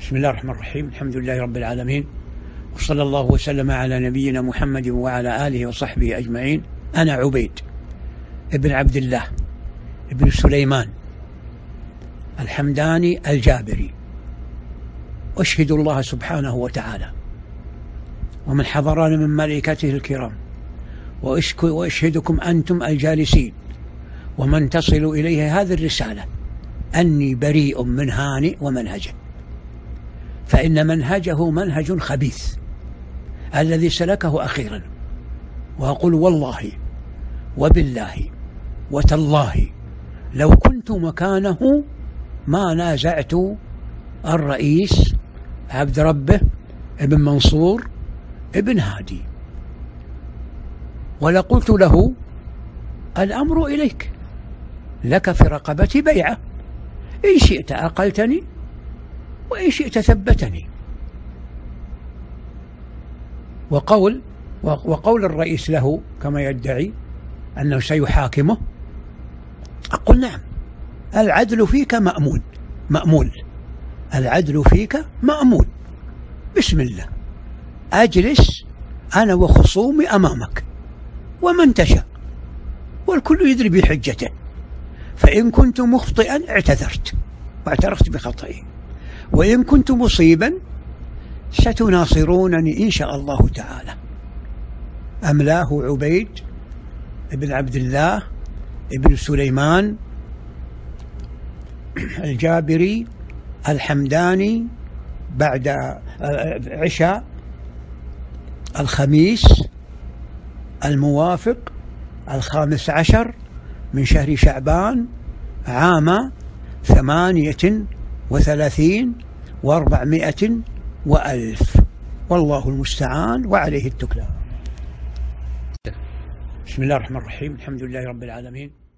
بسم الله الرحمن الرحيم. الحمد لله رب العالمين، وصلى الله وسلم على نبينا محمد وعلى آله وصحبه أجمعين. أنا عبيد ابن عبد الله ابن سليمان الحمداني الجابري، أشهد الله سبحانه وتعالى ومن حضرنا من ملائكته الكرام، وأشهدكم أنتم الجالسين ومن تصل إليه هذه الرسالة أني بريء من هانئ ومنهجه، فإن منهجه منهج خبيث الذي سلكه أخيرا. وأقول والله وبالله وتالله لو كنت مكانه ما نازعت الرئيس عبد ربه ابن منصور ابن هادي، ولقلت له الأمر إليك، لك في رقبتي بيعة، إن شئت أقلتني وإن شئت ثبتني. وقول الرئيس له كما يدعي أنه سيحاكمه، أقول نعم، العدل فيك مأمول، العدل فيك مأمول، بسم الله، أجلس أنا وخصومي أمامك ومن تشاء، والكل يدري بحجته، فإن كنت مخطئا اعتذرت واعترفت بخطئي، وإن كنت مصيبا ستناصرونني إن شاء الله تعالى. أملاه عبيد ابن عبد الله ابن سليمان الجابري الحمداني بعد عشاء الخميس الموافق 15 من شهر شعبان عام 38 و400 وألف، والله المستعان وعليه التكلان. بسم الله الرحمن الرحيم. الحمد لله رب العالمين.